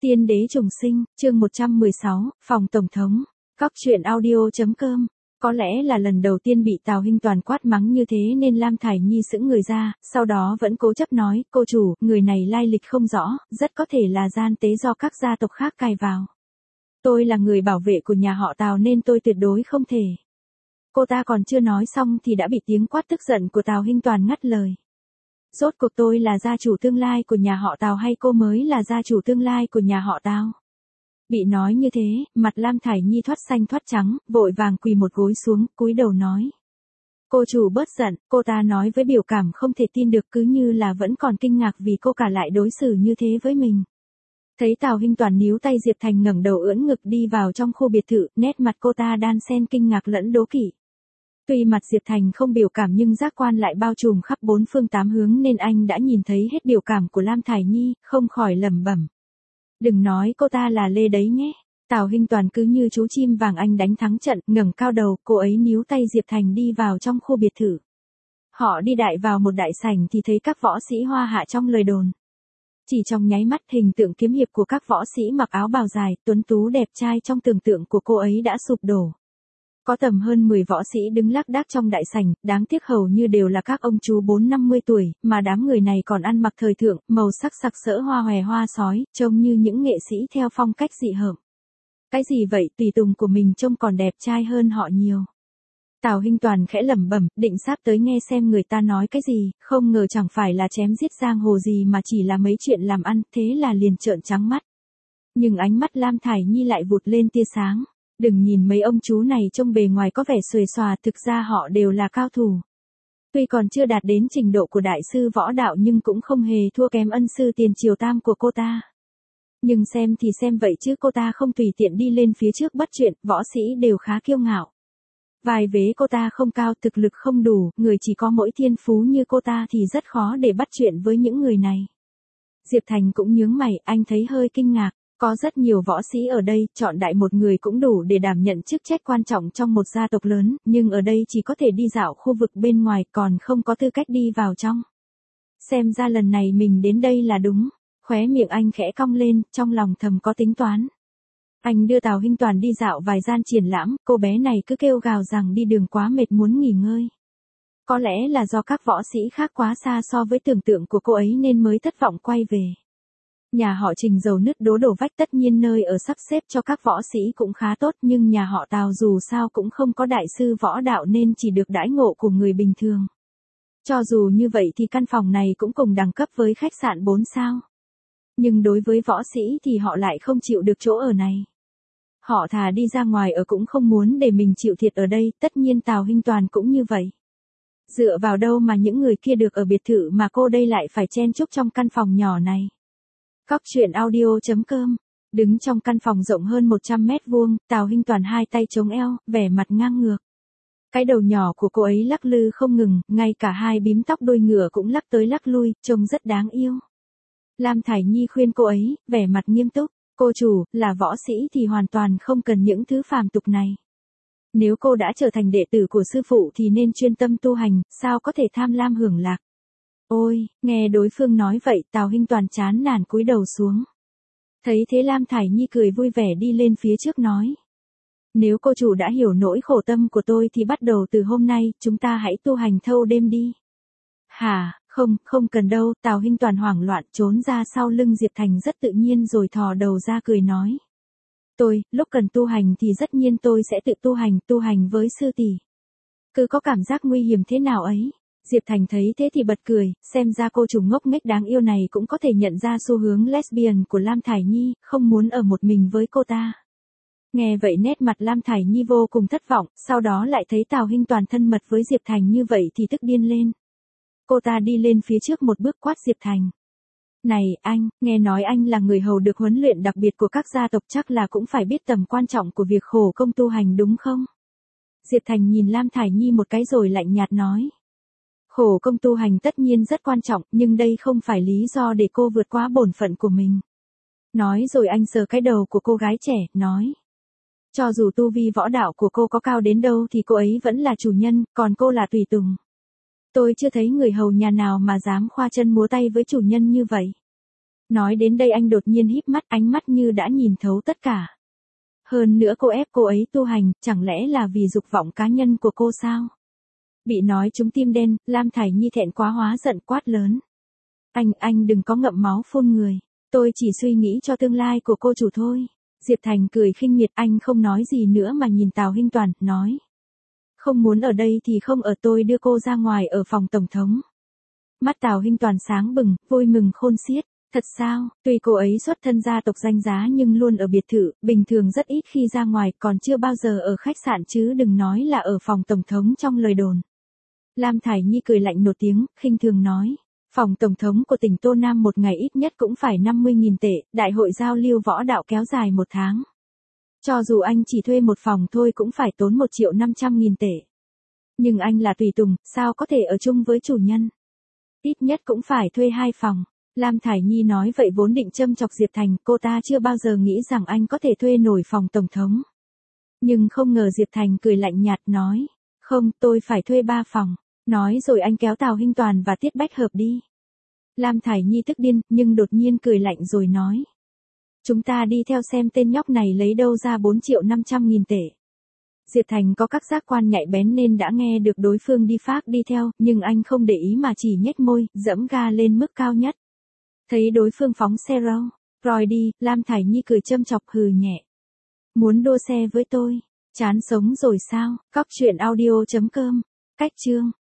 Tiên đế trùng sinh, chương 116, phòng tổng thống. Cóc truyện audio.com. Có lẽ là lần đầu tiên bị Tào Hinh Toàn quát mắng như thế nên Lam Thải Nhi sững người ra, sau đó vẫn cố chấp nói, cô chủ, người này lai lịch không rõ, rất có thể là gian tế do các gia tộc khác cài vào. Tôi là người bảo vệ của nhà họ Tào nên tôi tuyệt đối không thể. Cô ta còn chưa nói xong thì đã bị tiếng quát tức giận của Tào Hinh Toàn ngắt lời. Rốt cuộc tôi là gia chủ tương lai của nhà họ Tào hay cô mới là gia chủ tương lai của nhà họ Tào? Bị nói như thế, mặt Lam Thải Nhi thoát xanh thoát trắng, vội vàng quỳ một gối xuống, cúi đầu nói. Cô chủ bớt giận, cô ta nói với biểu cảm không thể tin được, cứ như là vẫn còn kinh ngạc vì cô cả lại đối xử như thế với mình. Thấy Tào Hinh Toàn níu tay Diệp Thành ngẩng đầu ưỡn ngực đi vào trong khu biệt thự, nét mặt cô ta đan xen kinh ngạc lẫn đố kỵ. Tuy mặt Diệp Thành không biểu cảm nhưng giác quan lại bao trùm khắp bốn phương tám hướng nên anh đã nhìn thấy hết biểu cảm của Lam Thải Nhi, không khỏi lẩm bẩm. Đừng nói cô ta là Lê đấy nhé. Tào Hinh Toàn cứ như chú chim vàng anh đánh thắng trận, ngẩng cao đầu, cô ấy níu tay Diệp Thành đi vào trong khu biệt thự. Họ đi đại vào một đại sảnh thì thấy các võ sĩ hoa hạ trong lời đồn. Chỉ trong nháy mắt hình tượng kiếm hiệp của các võ sĩ mặc áo bào dài, tuấn tú đẹp trai trong tưởng tượng của cô ấy đã sụp đổ. Có tầm hơn 10 võ sĩ đứng lác đác trong đại sảnh, đáng tiếc hầu như đều là các ông chú 4-50 tuổi, mà đám người này còn ăn mặc thời thượng, màu sắc sặc sỡ hoa hòe hoa sói, trông như những nghệ sĩ theo phong cách dị hợm. Cái gì vậy, tùy tùng của mình trông còn đẹp trai hơn họ nhiều. Tào Hinh Toàn khẽ lẩm bẩm, định sắp tới nghe xem người ta nói cái gì, không ngờ chẳng phải là chém giết giang hồ gì mà chỉ là mấy chuyện làm ăn, thế là liền trợn trắng mắt. Nhưng ánh mắt Lam Thải Nhi lại vụt lên tia sáng. Đừng nhìn mấy ông chú này trông bề ngoài có vẻ xuề xòa, thực ra họ đều là cao thủ. Tuy còn chưa đạt đến trình độ của đại sư võ đạo nhưng cũng không hề thua kém ân sư tiền triều tam của cô ta. Nhưng xem thì xem vậy chứ cô ta không tùy tiện đi lên phía trước bắt chuyện, võ sĩ đều khá kiêu ngạo. Vài vế cô ta không cao, thực lực không đủ, người chỉ có mỗi thiên phú như cô ta thì rất khó để bắt chuyện với những người này. Diệp Thành cũng nhướng mày, anh thấy hơi kinh ngạc. Có rất nhiều võ sĩ ở đây, chọn đại một người cũng đủ để đảm nhận chức trách quan trọng trong một gia tộc lớn, nhưng ở đây chỉ có thể đi dạo khu vực bên ngoài còn không có tư cách đi vào trong. Xem ra lần này mình đến đây là đúng, khóe miệng anh khẽ cong lên, trong lòng thầm có tính toán. Anh đưa Tào Hinh Toàn đi dạo vài gian triển lãm, cô bé này cứ kêu gào rằng đi đường quá mệt muốn nghỉ ngơi. Có lẽ là do các võ sĩ khác quá xa so với tưởng tượng của cô ấy nên mới thất vọng quay về. Nhà họ Trình giàu nứt đố đổ vách, tất nhiên nơi ở sắp xếp cho các võ sĩ cũng khá tốt, nhưng nhà họ Tào dù sao cũng không có đại sư võ đạo nên chỉ được đãi ngộ của người bình thường. Cho dù như vậy thì căn phòng này cũng cùng đẳng cấp với khách sạn 4 sao. Nhưng đối với võ sĩ thì họ lại không chịu được chỗ ở này. Họ thà đi ra ngoài ở cũng không muốn để mình chịu thiệt ở đây, tất nhiên Tào Hinh Toàn cũng như vậy. Dựa vào đâu mà những người kia được ở biệt thự mà cô đây lại phải chen chúc trong căn phòng nhỏ này. Cóc truyện audio.com. Đứng trong căn phòng rộng hơn 100 mét vuông, Tào Hinh Toàn hai tay chống eo, vẻ mặt ngang ngược. Cái đầu nhỏ của cô ấy lắc lư không ngừng, ngay cả hai bím tóc đuôi ngựa cũng lắc tới lắc lui, trông rất đáng yêu. Lam Thải Nhi khuyên cô ấy, vẻ mặt nghiêm túc, cô chủ, là võ sĩ thì hoàn toàn không cần những thứ phàm tục này. Nếu cô đã trở thành đệ tử của sư phụ thì nên chuyên tâm tu hành, sao có thể tham lam hưởng lạc. Ôi, nghe đối phương nói vậy, Tào Hinh Toàn chán nản cúi đầu xuống. Thấy thế Lam Thải Nhi cười vui vẻ đi lên phía trước nói. Nếu cô chủ đã hiểu nỗi khổ tâm của tôi thì bắt đầu từ hôm nay, chúng ta hãy tu hành thâu đêm đi. Hả, không cần đâu, Tào Hinh Toàn hoảng loạn trốn ra sau lưng Diệp Thành rất tự nhiên rồi thò đầu ra cười nói. Lúc cần tu hành thì tất nhiên tôi sẽ tự tu hành với sư tỷ. Cứ có cảm giác nguy hiểm thế nào ấy. Diệp Thành thấy thế thì bật cười, xem ra cô chủ ngốc nghếch đáng yêu này cũng có thể nhận ra xu hướng lesbian của Lam Thải Nhi, không muốn ở một mình với cô ta. Nghe vậy nét mặt Lam Thải Nhi vô cùng thất vọng, sau đó lại thấy Tào Hinh Toàn thân mật với Diệp Thành như vậy thì tức điên lên. Cô ta đi lên phía trước một bước quát Diệp Thành. Này anh, nghe nói anh là người hầu được huấn luyện đặc biệt của các gia tộc, chắc là cũng phải biết tầm quan trọng của việc khổ công tu hành đúng không? Diệp Thành nhìn Lam Thải Nhi một cái rồi lạnh nhạt nói. Khổ công tu hành tất nhiên rất quan trọng, nhưng đây không phải lý do để cô vượt quá bổn phận của mình. Nói rồi anh sờ cái đầu của cô gái trẻ, nói. Cho dù tu vi võ đạo của cô có cao đến đâu thì cô ấy vẫn là chủ nhân, còn cô là tùy tùng. Tôi chưa thấy người hầu nhà nào mà dám khoa chân múa tay với chủ nhân như vậy. Nói đến đây anh đột nhiên híp mắt, ánh mắt như đã nhìn thấu tất cả. Hơn nữa cô ép cô ấy tu hành, chẳng lẽ là vì dục vọng cá nhân của cô sao? Bị nói trúng tim đen, Lam Thải Nhi thẹn quá hóa giận quát lớn. Anh đừng có ngậm máu phun người. Tôi chỉ suy nghĩ cho tương lai của cô chủ thôi. Diệp Thành cười khinh miệt, anh không nói gì nữa mà nhìn Tào Hinh Toàn, nói. Không muốn ở đây thì không ở, tôi đưa cô ra ngoài ở phòng tổng thống. Mắt Tào Hinh Toàn sáng bừng, vui mừng khôn xiết. Thật sao, tuy cô ấy xuất thân gia tộc danh giá nhưng luôn ở biệt thự, bình thường rất ít khi ra ngoài, còn chưa bao giờ ở khách sạn chứ đừng nói là ở phòng tổng thống trong lời đồn. Lam Thải Nhi cười lạnh một tiếng, khinh thường nói. Phòng tổng thống của tỉnh Tô Nam một ngày ít nhất cũng phải 50.000 tệ, đại hội giao lưu võ đạo kéo dài 1 tháng. Cho dù anh chỉ thuê một phòng thôi cũng phải tốn 1.500.000 tệ. Nhưng anh là tùy tùng, sao có thể ở chung với chủ nhân? Ít nhất cũng phải thuê 2 phòng. Lam Thải Nhi nói vậy vốn định châm chọc Diệp Thành, cô ta chưa bao giờ nghĩ rằng anh có thể thuê nổi phòng tổng thống. Nhưng không ngờ Diệp Thành cười lạnh nhạt nói, không, tôi phải thuê 3 phòng. Nói rồi anh kéo Tào Hinh Toàn và Tiết Bách Hợp đi. Lam Thải Nhi tức điên, nhưng đột nhiên cười lạnh rồi nói. Chúng ta đi theo xem tên nhóc này lấy đâu ra 4.500.000 tệ. Diệp Thành có các giác quan nhạy bén nên đã nghe được đối phương đi phác đi theo, nhưng anh không để ý mà chỉ nhếch môi, dẫm ga lên mức cao nhất. Thấy đối phương phóng xe rồi đi, Lam Thải Nhi cười châm chọc hừ nhẹ. Muốn đua xe với tôi? Chán sống rồi sao? Cóc truyện audio.com. Cách chương.